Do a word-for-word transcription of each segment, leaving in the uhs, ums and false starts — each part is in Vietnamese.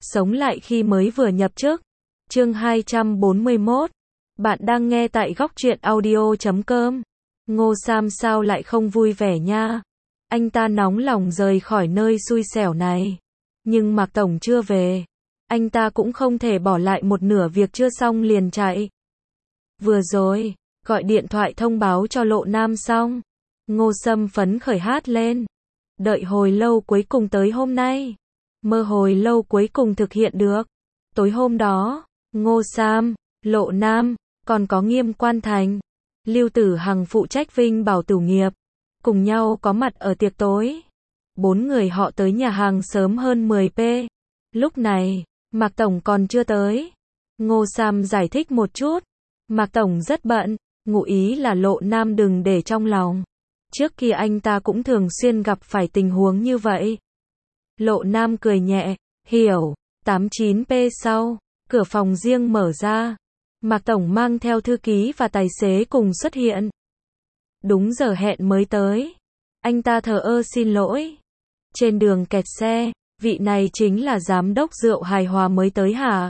Sống lại khi mới vừa nhập chức. Chương hai trăm bốn mươi mốt. Bạn đang nghe tại góc truyện audio chấm com. Ngô Sam sao lại không vui vẻ nha. Anh ta nóng lòng rời khỏi nơi xui xẻo này. Nhưng Mạc Tổng chưa về. Anh ta cũng không thể bỏ lại một nửa việc chưa xong liền chạy. Vừa rồi, gọi điện thoại thông báo cho Lộ Nam xong. Ngô Sâm phấn khởi hát lên. Đợi hồi lâu cuối cùng tới hôm nay. Mơ hồi lâu cuối cùng thực hiện được. Tối hôm đó, Ngô Sam, Lộ Nam, còn có Nghiêm Quan Thành, Lưu Tử Hằng phụ trách Vinh Bảo Tử nghiệp, cùng nhau có mặt ở tiệc tối. Bốn người họ tới nhà hàng sớm hơn mười phút. Lúc này, Mạc Tổng còn chưa tới. Ngô Sam giải thích một chút. Mạc Tổng rất bận, ngụ ý là Lộ Nam đừng để trong lòng. Trước kia anh ta cũng thường xuyên gặp phải tình huống như vậy. Lộ Nam cười nhẹ, hiểu. Tám chín phút sau, cửa phòng riêng mở ra. Mạc Tổng mang theo thư ký và tài xế cùng xuất hiện. Đúng giờ hẹn mới tới. Anh ta thờ ơ xin lỗi. Trên đường kẹt xe, vị này chính là giám đốc rượu hài hòa mới tới hả?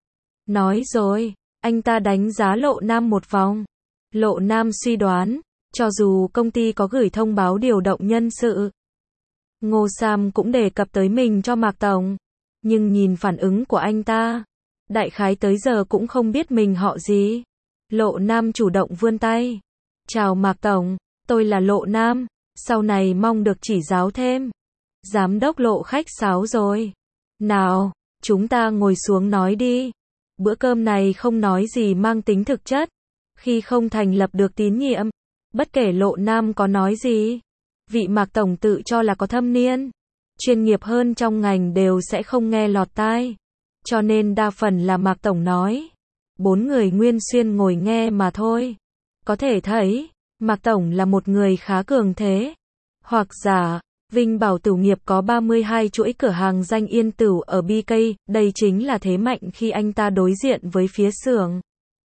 Nói rồi, anh ta đánh giá Lộ Nam một vòng. Lộ Nam suy đoán, cho dù công ty có gửi thông báo điều động nhân sự, Ngô Sam cũng đề cập tới mình cho Mạc Tổng. Nhưng nhìn phản ứng của anh ta, đại khái tới giờ cũng không biết mình họ gì. Lộ Nam chủ động vươn tay. Chào Mạc Tổng, tôi là Lộ Nam, sau này mong được chỉ giáo thêm. Giám đốc Lộ khách sáo rồi. Nào, chúng ta ngồi xuống nói đi. Bữa cơm này không nói gì mang tính thực chất. Khi không thành lập được tín nhiệm, bất kể Lộ Nam có nói gì, vị Mạc Tổng tự cho là có thâm niên, chuyên nghiệp hơn trong ngành đều sẽ không nghe lọt tai. Cho nên đa phần là Mạc Tổng nói. Bốn người nguyên xuyên ngồi nghe mà thôi. Có thể thấy, Mạc Tổng là một người khá cường thế. Hoặc giả, Vinh Bảo Tử nghiệp có ba mươi hai chuỗi cửa hàng danh yên tửu ở bê ca, đây chính là thế mạnh khi anh ta đối diện với phía xưởng.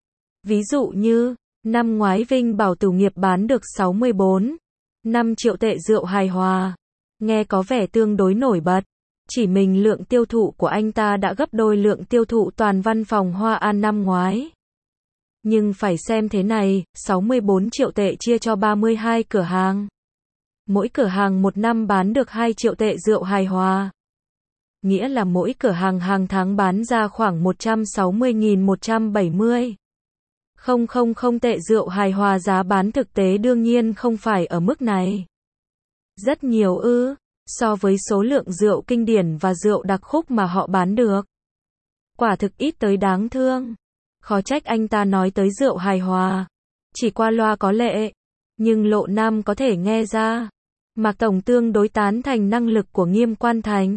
Ví dụ như, năm ngoái Vinh Bảo Tử nghiệp bán được sáu mươi bốn phẩy năm triệu tệ rượu hài hòa. Nghe có vẻ tương đối nổi bật. Chỉ mình lượng tiêu thụ của anh ta đã gấp đôi lượng tiêu thụ toàn văn phòng Hoa An năm ngoái. Nhưng phải xem thế này, sáu mươi bốn triệu tệ chia cho ba mươi hai cửa hàng. Mỗi cửa hàng một năm bán được hai triệu tệ rượu hài hòa. Nghĩa là mỗi cửa hàng hàng tháng bán ra khoảng một trăm sáu mươi nghìn một trăm bảy mươi không không không tệ rượu hài hòa. Giá bán thực tế đương nhiên không phải ở mức này. Rất nhiều ư, so với số lượng rượu kinh điển và rượu đặc khúc mà họ bán được. Quả thực ít tới đáng thương. Khó trách anh ta nói tới rượu hài hòa. Chỉ qua loa có lệ. Nhưng Lộ Nam có thể nghe ra. Mạc Tổng tương đối tán thành năng lực của Nghiêm Quan Thành.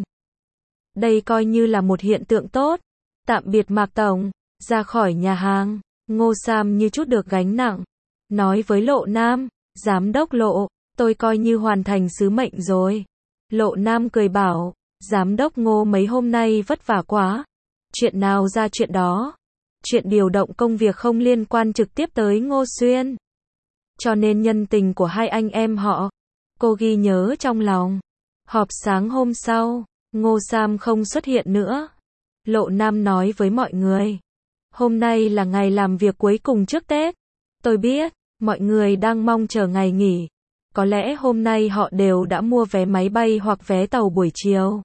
Đây coi như là một hiện tượng tốt. Tạm biệt Mạc Tổng. Ra khỏi nhà hàng, Ngô Sam như chút được gánh nặng. Nói với Lộ Nam, Giám đốc Lộ, tôi coi như hoàn thành sứ mệnh rồi. Lộ Nam cười bảo, Giám đốc Ngô mấy hôm nay vất vả quá. Chuyện nào ra chuyện đó. Chuyện điều động công việc không liên quan trực tiếp tới Ngô Xuyên. Cho nên nhân tình của hai anh em họ, cô ghi nhớ trong lòng. Họp sáng hôm sau, Ngô Sam không xuất hiện nữa. Lộ Nam nói với mọi người, hôm nay là ngày làm việc cuối cùng trước Tết. Tôi biết, mọi người đang mong chờ ngày nghỉ. Có lẽ hôm nay họ đều đã mua vé máy bay hoặc vé tàu buổi chiều.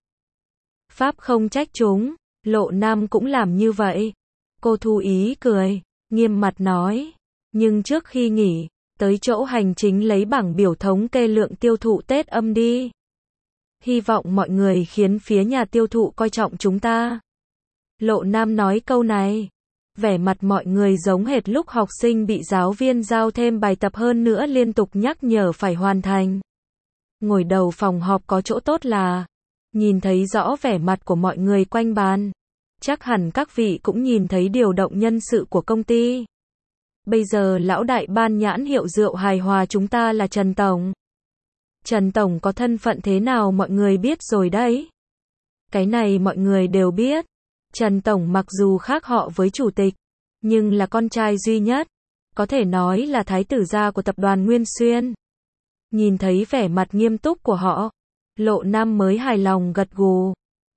Pháp không trách chúng, Lộ Nam cũng làm như vậy. Cô Thu Ý cười, nghiêm mặt nói, nhưng trước khi nghỉ, tới chỗ hành chính lấy bảng biểu thống kê lượng tiêu thụ Tết âm đi. Hy vọng mọi người khiến phía nhà tiêu thụ coi trọng chúng ta. Lộ Nam nói câu này, vẻ mặt mọi người giống hệt lúc học sinh bị giáo viên giao thêm bài tập hơn nữa liên tục nhắc nhở phải hoàn thành. Ngồi đầu phòng họp có chỗ tốt là nhìn thấy rõ vẻ mặt của mọi người quanh bàn. Chắc hẳn các vị cũng nhìn thấy điều động nhân sự của công ty. Bây giờ lão đại ban nhãn hiệu rượu hài hòa chúng ta là Trần Tổng. Trần Tổng có thân phận thế nào mọi người biết rồi đấy. Cái này mọi người đều biết. Trần Tổng mặc dù khác họ với chủ tịch, nhưng là con trai duy nhất. Có thể nói là thái tử gia của tập đoàn Nguyên Xuyên. Nhìn thấy vẻ mặt nghiêm túc của họ, Lộ Nam mới hài lòng gật gù.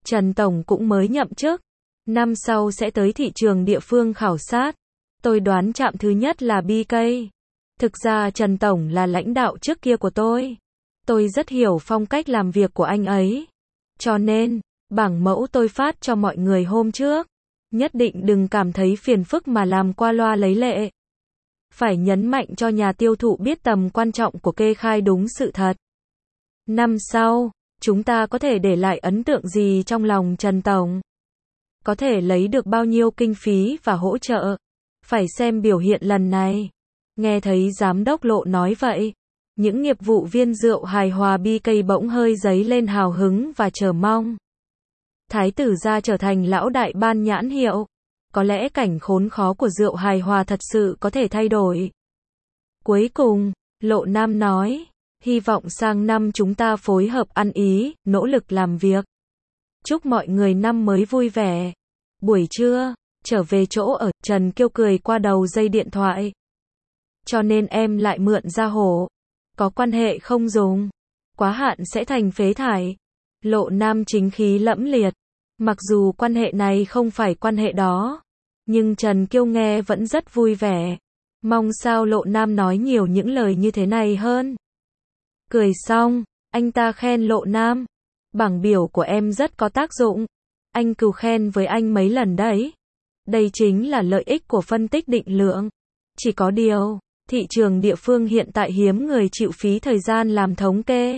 Trần Tổng cũng mới nhậm chức. Năm sau sẽ tới thị trường địa phương khảo sát. Tôi đoán trạm thứ nhất là bê ca. Thực ra Trần Tổng là lãnh đạo trước kia của tôi. Tôi rất hiểu phong cách làm việc của anh ấy. Cho nên, bảng mẫu tôi phát cho mọi người hôm trước. Nhất định đừng cảm thấy phiền phức mà làm qua loa lấy lệ. Phải nhấn mạnh cho nhà tiêu thụ biết tầm quan trọng của kê khai đúng sự thật. Năm sau, chúng ta có thể để lại ấn tượng gì trong lòng Trần Tổng? Có thể lấy được bao nhiêu kinh phí và hỗ trợ? Phải xem biểu hiện lần này. Nghe thấy giám đốc Lộ nói vậy, những nghiệp vụ viên rượu hài hòa bê ca bỗng hơi dấy lên hào hứng và chờ mong. Thái tử gia trở thành lão đại ban nhãn hiệu. Có lẽ cảnh khốn khó của rượu hài hòa thật sự có thể thay đổi. Cuối cùng, Lộ Nam nói, hy vọng sang năm chúng ta phối hợp ăn ý, nỗ lực làm việc. Chúc mọi người năm mới vui vẻ. Buổi trưa, trở về chỗ ở, Trần Kiêu cười qua đầu dây điện thoại. Cho nên em lại mượn ra hổ. Có quan hệ không dùng. Quá hạn sẽ thành phế thải. Lộ Nam chính khí lẫm liệt. Mặc dù quan hệ này không phải quan hệ đó. Nhưng Trần Kiêu nghe vẫn rất vui vẻ. Mong sao Lộ Nam nói nhiều những lời như thế này hơn. Cười xong, anh ta khen Lộ Nam. Bảng biểu của em rất có tác dụng. Anh cừu khen với anh mấy lần đấy. Đây chính là lợi ích của phân tích định lượng. Chỉ có điều, thị trường địa phương hiện tại hiếm người chịu phí thời gian làm thống kê.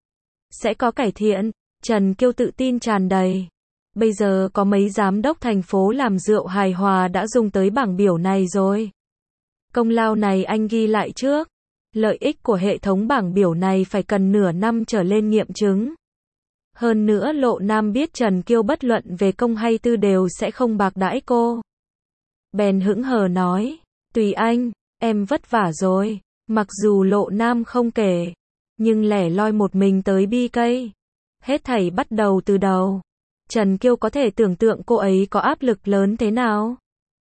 Sẽ có cải thiện, Trần Kiêu tự tin tràn đầy. Bây giờ có mấy giám đốc thành phố làm rượu hài hòa đã dùng tới bảng biểu này rồi. Công lao này anh ghi lại trước. Lợi ích của hệ thống bảng biểu này phải cần nửa năm trở lên nghiệm chứng. Hơn nữa Lộ Nam biết Trần Kiêu bất luận về công hay tư đều sẽ không bạc đãi cô. Bèn hững hờ nói, tùy anh, em vất vả rồi. Mặc dù Lộ Nam không kể, nhưng lẻ loi một mình tới bê ca. Hết thảy bắt đầu từ đầu. Trần Kiêu có thể tưởng tượng cô ấy có áp lực lớn thế nào.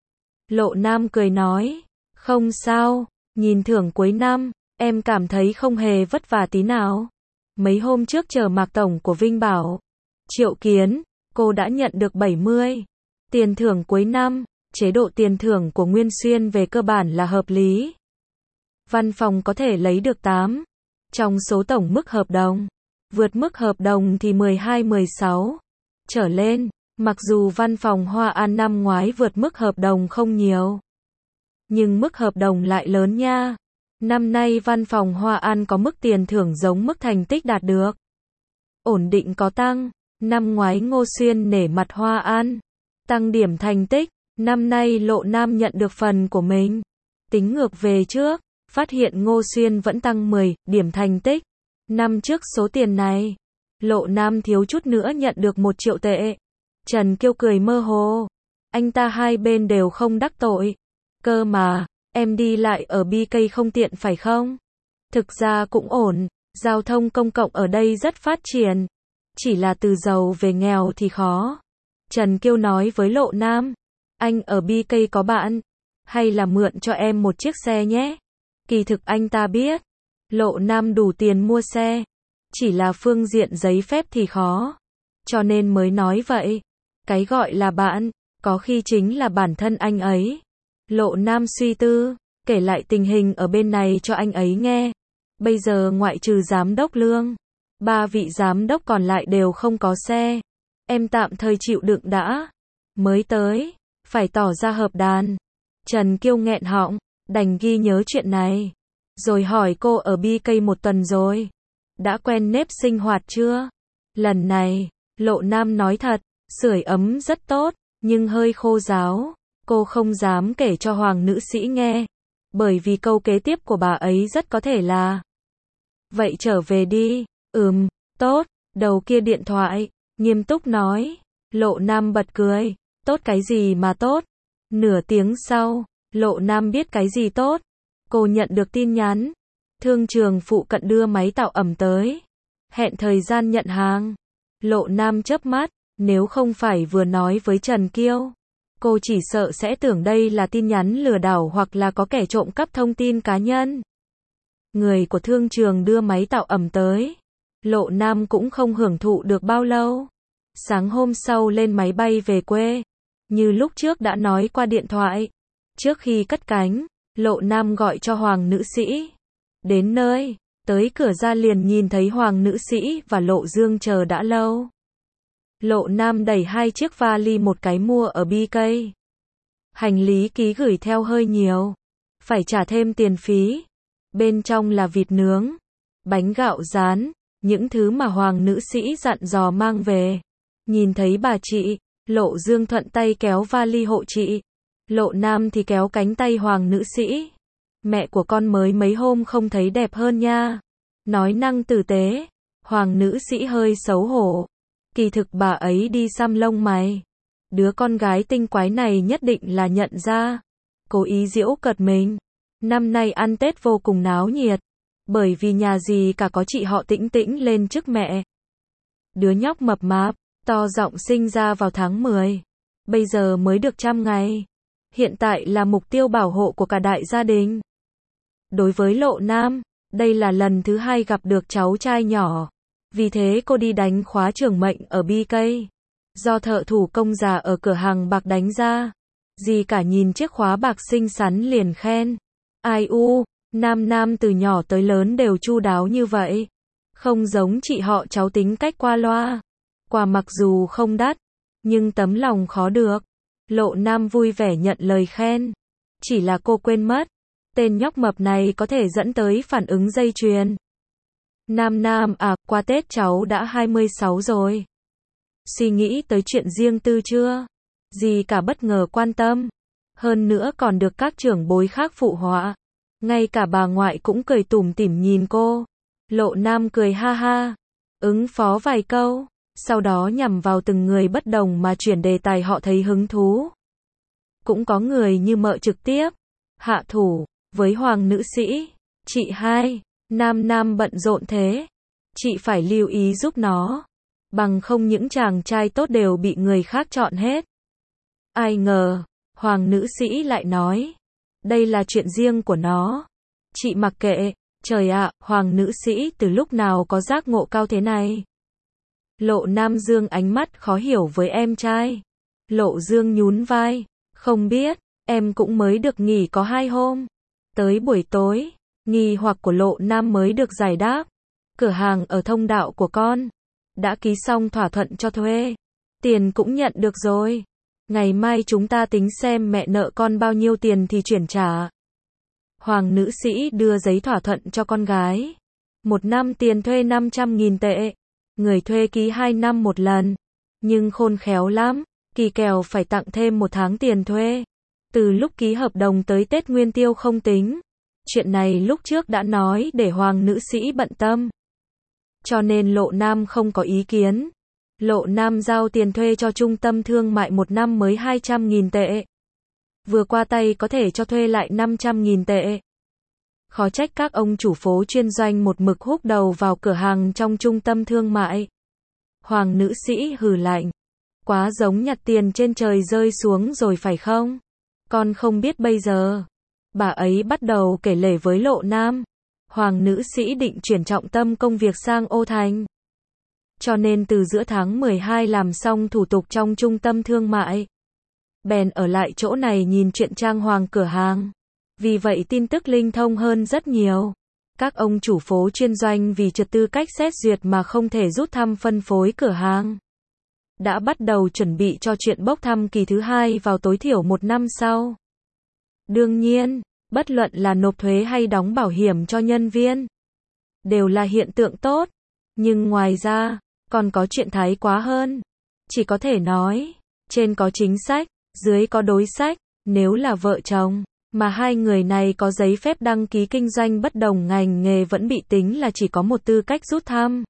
Lộ Nam cười nói, không sao, nhìn thưởng cuối năm, em cảm thấy không hề vất vả tí nào. Mấy hôm trước chờ Mạc Tổng của Vinh bảo, triệu kiến, cô đã nhận được bảy mươi. Tiền thưởng cuối năm, chế độ tiền thưởng của Nguyên Xuyên về cơ bản là hợp lý. Văn phòng có thể lấy được tám. Trong số tổng mức hợp đồng, vượt mức hợp đồng thì mười hai mười sáu. Trở lên, mặc dù văn phòng Hoa An năm ngoái vượt mức hợp đồng không nhiều. Nhưng mức hợp đồng lại lớn nha. Năm nay văn phòng Hoa An có mức tiền thưởng giống mức thành tích đạt được. Ổn định có tăng. Năm ngoái Ngô Xuyên nể mặt Hoa An. Tăng điểm thành tích. Năm nay Lộ Nam nhận được phần của mình. Tính ngược về trước, phát hiện Ngô Xuyên vẫn tăng mười điểm thành tích. Năm trước số tiền này, Lộ Nam thiếu chút nữa nhận được một triệu tệ. Trần Kiêu cười mơ hồ. Anh ta hai bên đều không đắc tội. Cơ mà, em đi lại ở bê ca không tiện phải không? Thực ra cũng ổn, giao thông công cộng ở đây rất phát triển. Chỉ là từ giàu về nghèo thì khó. Trần Kiêu nói với Lộ Nam. Anh ở bê ca có bạn, hay là mượn cho em một chiếc xe nhé? Kỳ thực anh ta biết, Lộ Nam đủ tiền mua xe. Chỉ là phương diện giấy phép thì khó. Cho nên mới nói vậy. Cái gọi là bạn, có khi chính là bản thân anh ấy. Lộ Nam suy tư, kể lại tình hình ở bên này cho anh ấy nghe. Bây giờ ngoại trừ giám đốc Lương, ba vị giám đốc còn lại đều không có xe. Em tạm thời chịu đựng đã. Mới tới, phải tỏ ra hợp đàn. Trần Kiêu nghẹn họng, đành ghi nhớ chuyện này. Rồi hỏi cô ở bê ca một tuần rồi. Đã quen nếp sinh hoạt chưa? Lần này, Lộ Nam nói thật, sưởi ấm rất tốt, nhưng hơi khô ráo. Cô không dám kể cho Hoàng nữ sĩ nghe. Bởi vì câu kế tiếp của bà ấy rất có thể là: vậy trở về đi. Ừm, tốt. Đầu kia điện thoại, nghiêm túc nói. Lộ Nam bật cười. Tốt cái gì mà tốt? Nửa tiếng sau, Lộ Nam biết cái gì tốt. Cô nhận được tin nhắn. Thương trường phụ cận đưa máy tạo ẩm tới. Hẹn thời gian nhận hàng. Lộ Nam chớp mắt. Nếu không phải vừa nói với Trần Kiêu, cô chỉ sợ sẽ tưởng đây là tin nhắn lừa đảo hoặc là có kẻ trộm cắp thông tin cá nhân. Người của thương trường đưa máy tạo ẩm tới. Lộ Nam cũng không hưởng thụ được bao lâu. Sáng hôm sau lên máy bay về quê. Như lúc trước đã nói qua điện thoại. Trước khi cất cánh, Lộ Nam gọi cho Hoàng nữ sĩ. Đến nơi, tới cửa ra liền nhìn thấy Hoàng nữ sĩ và Lộ Dương chờ đã lâu. Lộ Nam đẩy hai chiếc vali, một cái mua ở bê ca. Hành lý ký gửi theo hơi nhiều. Phải trả thêm tiền phí. Bên trong là vịt nướng, bánh gạo rán, những thứ mà Hoàng nữ sĩ dặn dò mang về. Nhìn thấy bà chị, Lộ Dương thuận tay kéo vali hộ chị. Lộ Nam thì kéo cánh tay Hoàng nữ sĩ. Mẹ của con mới mấy hôm không thấy đẹp hơn nha. Nói năng tử tế. Hoàng nữ sĩ hơi xấu hổ. Kỳ thực bà ấy đi xăm lông mày. Đứa con gái tinh quái này nhất định là nhận ra. Cố ý giễu cợt mình. Năm nay ăn Tết vô cùng náo nhiệt. Bởi vì nhà gì cả có chị họ Tĩnh Tĩnh lên chức mẹ. Đứa nhóc mập mạp, to giọng sinh ra vào tháng mười. Bây giờ mới được trăm ngày. Hiện tại là mục tiêu bảo hộ của cả đại gia đình. Đối với Lộ Nam, đây là lần thứ hai gặp được cháu trai nhỏ. Vì thế cô đi đánh khóa trưởng mệnh ở bê ca. Do thợ thủ công già ở cửa hàng bạc đánh ra. Dì cả nhìn chiếc khóa bạc xinh xắn liền khen. Ai u, Nam Nam từ nhỏ tới lớn đều chu đáo như vậy. Không giống chị họ cháu tính cách qua loa. Quà mặc dù không đắt, nhưng tấm lòng khó được. Lộ Nam vui vẻ nhận lời khen. Chỉ là cô quên mất. Tên nhóc mập này có thể dẫn tới phản ứng dây chuyền. Nam Nam à, qua Tết cháu đã hai mươi sáu rồi. Suy nghĩ tới chuyện riêng tư chưa? Dì cả bất ngờ quan tâm. Hơn nữa còn được các trưởng bối khác phụ họa. Ngay cả bà ngoại cũng cười tủm tỉm nhìn cô. Lộ Nam cười ha ha. Ứng phó vài câu. Sau đó nhằm vào từng người bất đồng mà chuyển đề tài họ thấy hứng thú. Cũng có người như mợ trực tiếp. Hạ thủ. Với Hoàng nữ sĩ. Chị hai. Nam Nam bận rộn thế. Chị phải lưu ý giúp nó. Bằng không những chàng trai tốt đều bị người khác chọn hết. Ai ngờ. Hoàng nữ sĩ lại nói. Đây là chuyện riêng của nó. Chị mặc kệ. Trời ạ, Hoàng nữ sĩ từ lúc nào có giác ngộ cao thế này. Lộ Nam dương ánh mắt khó hiểu với em trai. Lộ Dương nhún vai. Không biết, em cũng mới được nghỉ có hai hôm. Tới buổi tối, nghi hoặc của Lộ Nam mới được giải đáp. Cửa hàng ở thông đạo của con. Đã ký xong thỏa thuận cho thuê. Tiền cũng nhận được rồi. Ngày mai chúng ta tính xem mẹ nợ con bao nhiêu tiền thì chuyển trả. Hoàng nữ sĩ đưa giấy thỏa thuận cho con gái. Một năm tiền thuê năm trăm nghìn tệ. Người thuê ký hai năm một lần. Nhưng khôn khéo lắm. Kỳ kèo phải tặng thêm một tháng tiền thuê. Từ lúc ký hợp đồng tới Tết Nguyên Tiêu không tính. Chuyện này lúc trước đã nói để Hoàng nữ sĩ bận tâm. Cho nên Lộ Nam không có ý kiến. Lộ Nam giao tiền thuê cho trung tâm thương mại một năm mới hai trăm nghìn tệ. Vừa qua tay có thể cho thuê lại năm trăm nghìn tệ. Khó trách các ông chủ phố chuyên doanh một mực húc đầu vào cửa hàng trong trung tâm thương mại. Hoàng nữ sĩ hừ lạnh. Quá giống nhặt tiền trên trời rơi xuống rồi phải không? Con không biết bây giờ. Bà ấy bắt đầu kể lể với Lộ Nam. Hoàng nữ sĩ định chuyển trọng tâm công việc sang Ô Thành. Cho nên từ giữa tháng mười hai làm xong thủ tục trong trung tâm thương mại. Bèn ở lại chỗ này nhìn chuyện trang hoàng cửa hàng. Vì vậy tin tức linh thông hơn rất nhiều. Các ông chủ phố chuyên doanh vì trật tư cách xét duyệt mà không thể rút thăm phân phối cửa hàng. Đã bắt đầu chuẩn bị cho chuyện bốc thăm kỳ thứ hai vào tối thiểu một năm sau. Đương nhiên, bất luận là nộp thuế hay đóng bảo hiểm cho nhân viên, đều là hiện tượng tốt. Nhưng ngoài ra, còn có chuyện thái quá hơn. Chỉ có thể nói, trên có chính sách, dưới có đối sách. Nếu là vợ chồng, mà hai người này có giấy phép đăng ký kinh doanh bất đồng ngành nghề vẫn bị tính là chỉ có một tư cách rút thăm.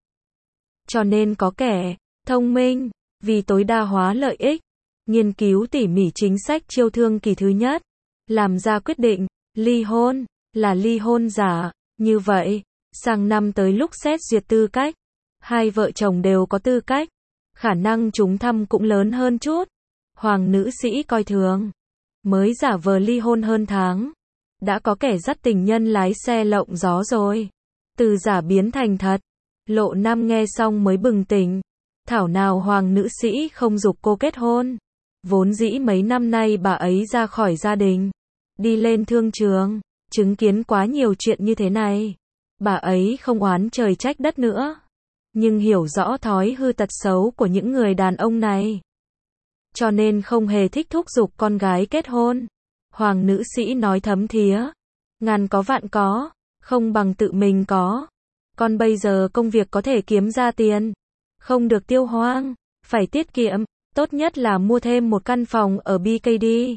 Cho nên có kẻ thông minh, vì tối đa hóa lợi ích, nghiên cứu tỉ mỉ chính sách chiêu thương kỳ thứ nhất, làm ra quyết định, ly hôn, là ly hôn giả. Như vậy, sang năm tới lúc xét duyệt tư cách, hai vợ chồng đều có tư cách, khả năng trúng thăm cũng lớn hơn chút. Hoàng nữ sĩ coi thường. Mới giả vờ ly hôn hơn tháng. Đã có kẻ dắt tình nhân lái xe lộng gió rồi. Từ giả biến thành thật. Lộ Nam nghe xong mới bừng tỉnh. Thảo nào hoàng nữ sĩ không giục cô kết hôn. Vốn dĩ mấy năm nay bà ấy ra khỏi gia đình, đi lên thương trường, chứng kiến quá nhiều chuyện như thế này. Bà ấy không oán trời trách đất nữa, nhưng hiểu rõ thói hư tật xấu của những người đàn ông này, cho nên không hề thích thúc giục con gái kết hôn. Hoàng nữ sĩ nói thấm thía, ngàn có vạn có, không bằng tự mình có. Con bây giờ công việc có thể kiếm ra tiền, không được tiêu hoang, phải tiết kiệm, tốt nhất là mua thêm một căn phòng ở bê ca đê.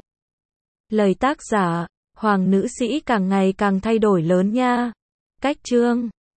Lời tác giả, hoàng nữ sĩ càng ngày càng thay đổi lớn nha. Cách chương